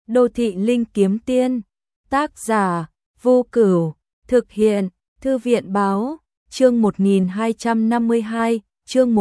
Đô thị linh kiếm tiên, tác giả, Vô Cửu, thực hiện, Thư viện báo, chương 1252, chương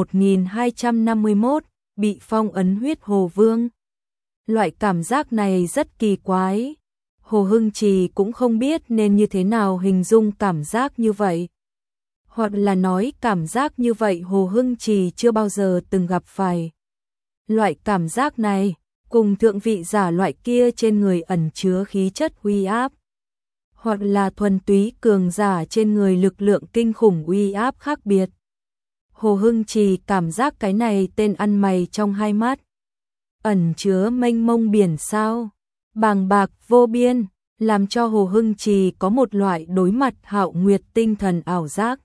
1251, bị phong ấn huyết hồ vương. Loại cảm giác này rất kỳ quái. Hồ Hưng Trì cũng không biết nên như thế nào hình dung cảm giác như vậy. Hoặc là nói cảm giác như vậy Hồ Hưng Trì chưa bao giờ từng gặp phải. Loại cảm giác này, cùng thượng vị giả loại kia trên người ẩn chứa khí chất uy áp. Hoặc là thuần túy cường giả trên người lực lượng kinh khủng uy áp khác biệt. Hồ Hưng Trì cảm giác cái này tên ăn mày trong hai mắt. Ẩn chứa mênh mông biển sao, bàng bạc vô biên, làm cho Hồ Hưng Trì có một loại đối mặt Hạo Nguyệt tinh thần ảo giác.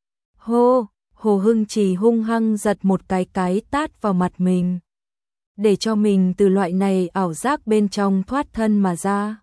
Hồ Hưng Trì hung hăng giật một cái tát vào mặt mình, để cho mình từ loại này ảo giác bên trong thoát thân mà ra.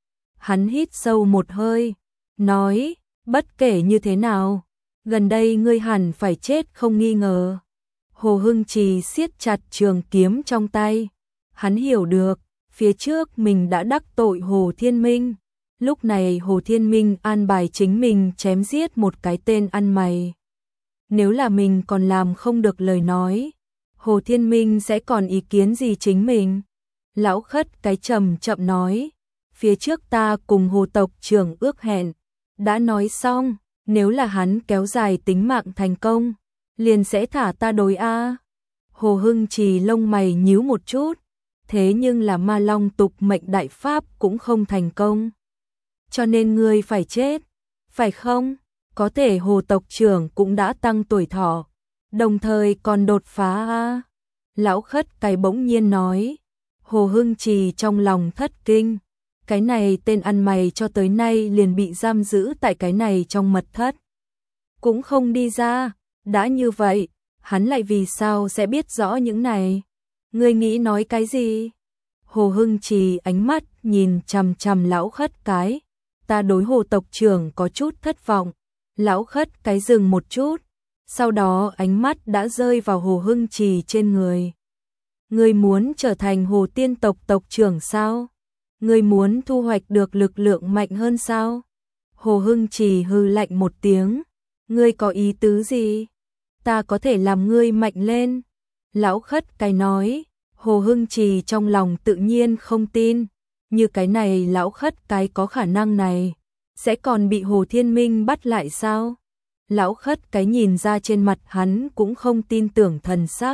Hắn hít sâu một hơi, nói, bất kể như thế nào, gần đây ngươi hẳn phải chết không nghi ngờ. Hồ Hưng Trì siết chặt trường kiếm trong tay. Hắn hiểu được, phía trước mình đã đắc tội Hồ Thiên Minh. Lúc này Hồ Thiên Minh an bài chính mình chém giết một cái tên ăn mày. Nếu là mình còn làm không được lời nói, Hồ Thiên Minh sẽ còn ý kiến gì chính mình? Lão Khất cái chậm nói, phía trước ta cùng Hồ tộc trưởng ước hẹn, đã nói xong, nếu là hắn kéo dài tính mạng thành công, liền sẽ thả ta đối a. Hồ Hưng Trì lông mày nhíu một chút, thế nhưng là Ma Long tục mệnh đại pháp cũng không thành công. Cho nên ngươi phải chết, phải không? Có thể Hồ tộc trưởng cũng đã tăng tuổi thọ, đồng thời còn đột phá a. Lão Khất cái bỗng nhiên nói. Hồ Hưng Trì trong lòng thất kinh, cái này tên ăn mày cho tới nay liền bị giam giữ tại cái này trong mật thất, cũng không đi ra. Đã như vậy, hắn lại vì sao sẽ biết rõ những này? Ngươi nghĩ nói cái gì? Hồ Hưng Trì ánh mắt nhìn chằm chằm Lão Khất cái. Ta đối Hồ tộc trưởng có chút thất vọng. Lão Khất cái dừng một chút, sau đó ánh mắt đã rơi vào Hồ Hưng Trì trên người. Ngươi muốn trở thành Hồ Tiên tộc tộc trưởng sao? Ngươi muốn thu hoạch được lực lượng mạnh hơn sao? Hồ Hưng Trì hừ lạnh một tiếng. Ngươi có ý tứ gì? Ta có thể làm ngươi mạnh lên. Lão Khất cái nói. Hồ Hưng Trì trong lòng tự nhiên không tin. Như cái này Lão Khất cái có khả năng này, sẽ còn bị Hồ Thiên Minh bắt lại sao? Lão Khất cái nhìn ra trên mặt hắn cũng không tin tưởng thần sắc.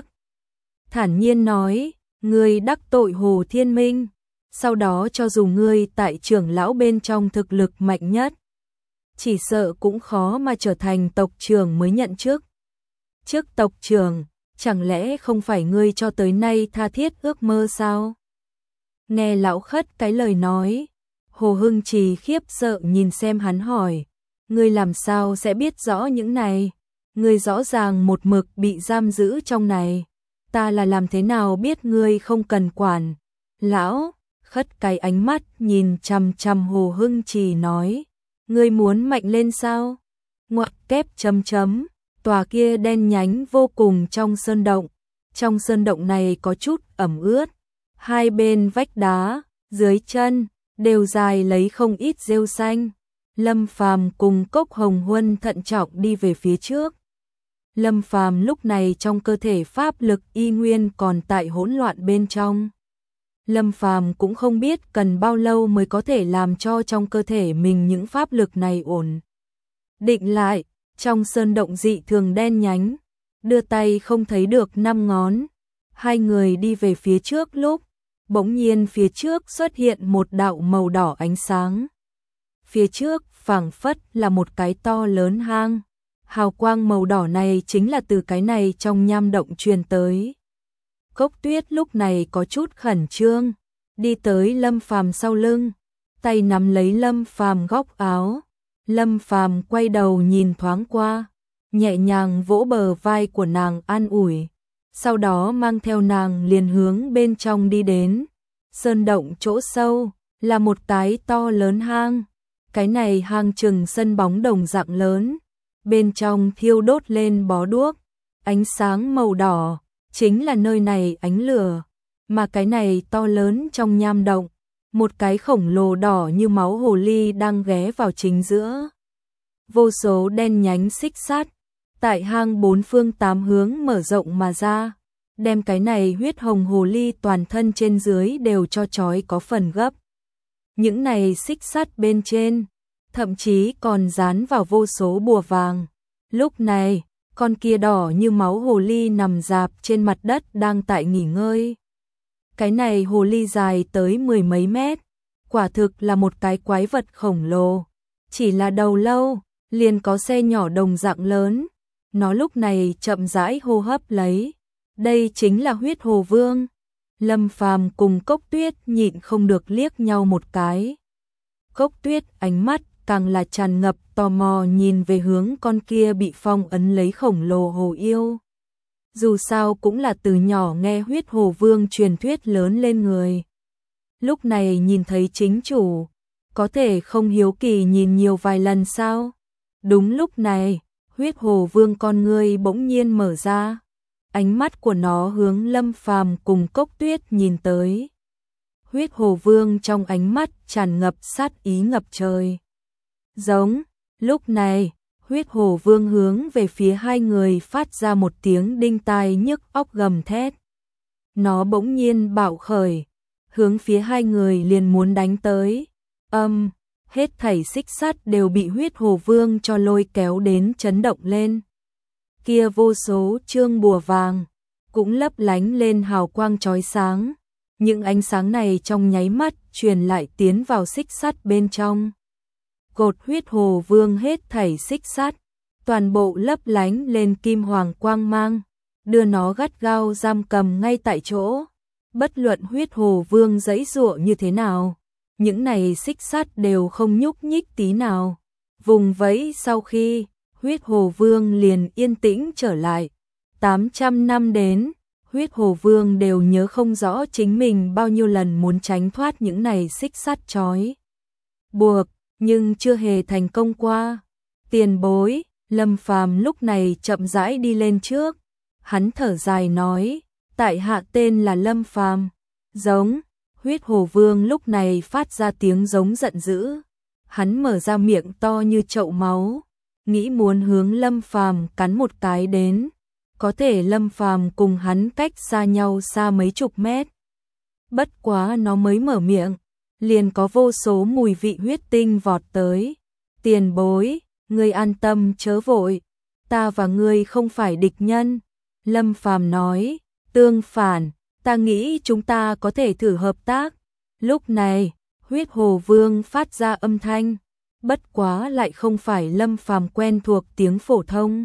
Thản nhiên nói, ngươi đắc tội Hồ Thiên Minh, sau đó cho dù ngươi tại trưởng lão bên trong thực lực mạnh nhất, chỉ sợ cũng khó mà trở thành tộc trưởng mới nhận chức. Chức tộc trưởng, chẳng lẽ không phải ngươi cho tới nay tha thiết ước mơ sao? Nghe Lão Khất cái lời nói, Hồ Hưng Trì khiếp sợ nhìn xem hắn hỏi, ngươi làm sao sẽ biết rõ những này? Ngươi rõ ràng một mực bị giam giữ trong này, ta là làm thế nào biết ngươi không cần quản? Lão Khất cái ánh mắt nhìn chằm chằm Hồ Hưng Trì nói, ngươi muốn mạnh lên sao? Ngoặc kép chấm, tòa kia đen nhánh vô cùng trong sơn động. Trong sơn động này có chút ẩm ướt, hai bên vách đá, dưới chân đều dài lấy không ít rêu xanh. Lâm Phàm cùng Cốc Hồng Huân thận trọng đi về phía trước. Lâm Phàm lúc này trong cơ thể pháp lực y nguyên còn tại hỗn loạn bên trong. Lâm Phàm cũng không biết cần bao lâu mới có thể làm cho trong cơ thể mình những pháp lực này ổn định lại. Trong sơn động dị thường đen nhánh, đưa tay không thấy được 5 ngón. Hai người đi về phía trước lúc, bỗng nhiên phía trước xuất hiện một đạo màu đỏ ánh sáng. Phía trước phảng phất là một cái to lớn hang. Hào quang màu đỏ này chính là từ cái này trong nham động truyền tới. Cốc Tuyết lúc này có chút khẩn trương, đi tới Lâm Phàm sau lưng, tay nắm lấy Lâm Phàm góc áo. Lâm Phàm quay đầu nhìn thoáng qua, nhẹ nhàng vỗ bờ vai của nàng an ủi, sau đó mang theo nàng liền hướng bên trong đi đến. Sơn động chỗ sâu là một cái to lớn hang, cái này hang chừng sân bóng đồng dạng lớn, bên trong thiêu đốt lên bó đuốc, ánh sáng màu đỏ chính là nơi này ánh lửa, mà cái này to lớn trong nham động một cái khổng lồ đỏ như máu hồ ly đang ghé vào chính giữa. Vô số đen nhánh xích sắt tại hang bốn phương tám hướng mở rộng mà ra, đem cái này huyết hồng hồ ly toàn thân trên dưới đều cho trói có phần gấp. Những này xích sắt bên trên, thậm chí còn dán vào vô số bùa vàng. Lúc này, con kia đỏ như máu hồ ly nằm rạp trên mặt đất đang tại nghỉ ngơi. Cái này hồ ly dài tới mười mấy mét, quả thực là một cái quái vật khổng lồ. Chỉ là đầu lâu, liền có xe nhỏ đồng dạng lớn. Nó lúc này chậm rãi hô hấp lấy. Đây chính là huyết hồ vương. Lâm Phàm cùng Cốc Tuyết nhịn không được liếc nhau một cái. Cốc Tuyết ánh mắt càng là tràn ngập tò mò nhìn về hướng con kia bị phong ấn lấy khổng lồ hồ yêu. Dù sao cũng là từ nhỏ nghe huyết hồ vương truyền thuyết lớn lên người. Lúc này nhìn thấy chính chủ, có thể không hiếu kỳ nhìn nhiều vài lần sao? Đúng lúc này, huyết hồ vương con ngươi bỗng nhiên mở ra. Ánh mắt của nó hướng Lâm Phàm cùng Cốc Tuyết nhìn tới. Huyết hồ vương trong ánh mắt tràn ngập sát ý ngập trời. Giống, lúc này, huyết hồ vương hướng về phía hai người phát ra một tiếng đinh tai nhức óc gầm thét. Nó bỗng nhiên bạo khởi, hướng phía hai người liền muốn đánh tới. Hết thảy xích sắt đều bị huyết hồ vương cho lôi kéo đến chấn động lên. Kia vô số chương bùa vàng cũng lấp lánh lên hào quang chói sáng. Những ánh sáng này trong nháy mắt truyền lại tiến vào xích sắt bên trong. Cột huyết hồ vương hết thảy xích sắt, toàn bộ lấp lánh lên kim hoàng quang mang, đưa nó gắt gao giam cầm ngay tại chỗ. Bất luận huyết hồ vương giãy giụa như thế nào, những này xích sắt đều không nhúc nhích tí nào. Vùng vẫy sau khi, huyết hồ vương liền yên tĩnh trở lại. 800 năm đến, huyết hồ vương đều nhớ không rõ chính mình bao nhiêu lần muốn tránh thoát những này xích sắt trói buộc, nhưng chưa hề thành công qua. Tiền bối, Lâm Phàm lúc này chậm rãi đi lên trước. Hắn thở dài nói, tại hạ tên là Lâm Phàm. Giống, huyết hồ vương lúc này phát ra tiếng giống giận dữ. Hắn mở ra miệng to như chậu máu, nghĩ muốn hướng Lâm Phàm cắn một cái đến. Có thể Lâm Phàm cùng hắn cách xa nhau xa mấy chục mét. Bất quá nó mới mở miệng, liền có vô số mùi vị huyết tinh vọt tới. Tiền bối, ngươi an tâm chớ vội, ta và ngươi không phải địch nhân. Lâm Phàm nói, tương phản, ta nghĩ chúng ta có thể thử hợp tác. Lúc này, huyết hồ vương phát ra âm thanh, bất quá lại không phải Lâm Phàm quen thuộc tiếng phổ thông,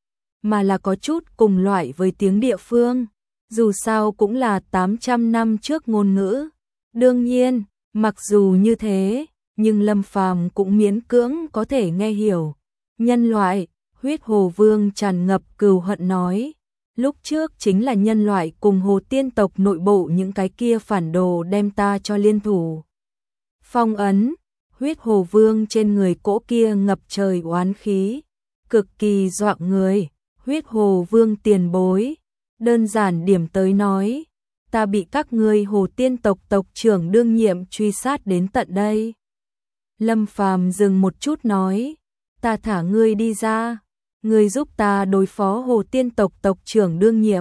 mà là có chút cùng loại với tiếng địa phương, dù sao cũng là 800 năm trước ngôn ngữ. Đương nhiên, mặc dù như thế, nhưng Lâm Phàm cũng miễn cưỡng có thể nghe hiểu. Nhân loại, huyết hồ vương tràn ngập cừu hận nói, lúc trước chính là nhân loại cùng hồ tiên tộc nội bộ những cái kia phản đồ đem ta cho liên thủ phong ấn. Huyết hồ vương trên người cỗ kia ngập trời oán khí, cực kỳ dọa người. Huyết hồ vương tiền bối, đơn giản điểm tới nói, ta bị các ngươi hồ tiên tộc tộc trưởng đương nhiệm truy sát đến tận đây. Lâm Phàm dừng một chút nói, ta thả ngươi đi ra, ngươi giúp ta đối phó hồ tiên tộc tộc trưởng đương nhiệm,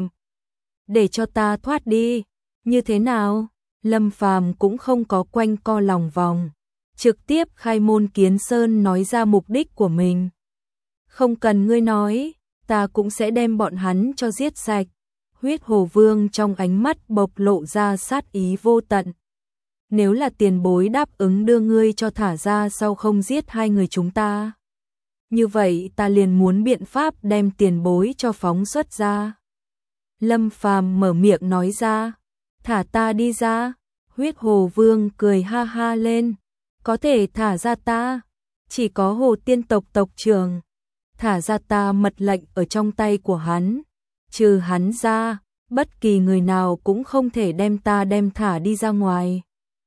để cho ta thoát đi, như thế nào? Lâm Phàm cũng không có quanh co lòng vòng, trực tiếp khai môn kiến sơn nói ra mục đích của mình. Không cần ngươi nói, ta cũng sẽ đem bọn hắn cho giết sạch. Huyết hồ vương trong ánh mắt bộc lộ ra sát ý vô tận. Nếu là tiền bối đáp ứng đưa ngươi cho thả ra sau không giết hai người chúng ta, như vậy ta liền muốn biện pháp đem tiền bối cho phóng xuất ra. Lâm Phàm mở miệng nói ra, thả ta đi ra. Huyết hồ vương cười ha ha lên, có thể thả ra ta, chỉ có hồ tiên tộc tộc trưởng. Thả ra ta mật lệnh ở trong tay của hắn, trừ hắn ra, bất kỳ người nào cũng không thể đem ta đem thả đi ra ngoài.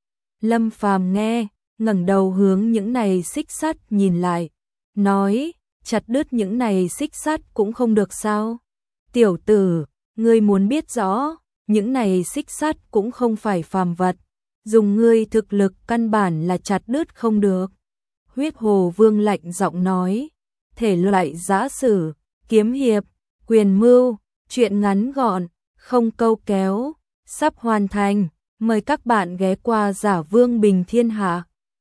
Lâm Phàm nghe, ngẩng đầu hướng những này xích sắt nhìn lại, nói, chặt đứt những này xích sắt cũng không được sao? Tiểu tử, ngươi muốn biết rõ, những này xích sắt cũng không phải phàm vật, dùng ngươi thực lực căn bản là chặt đứt không được. Huyết Hồ Vương lạnh giọng nói, thể loại giã sử, kiếm hiệp, quyền mưu, truyện ngắn gọn, không câu kéo, sắp hoàn thành, mời các bạn ghé qua Giả Vương Bình Thiên Hạ.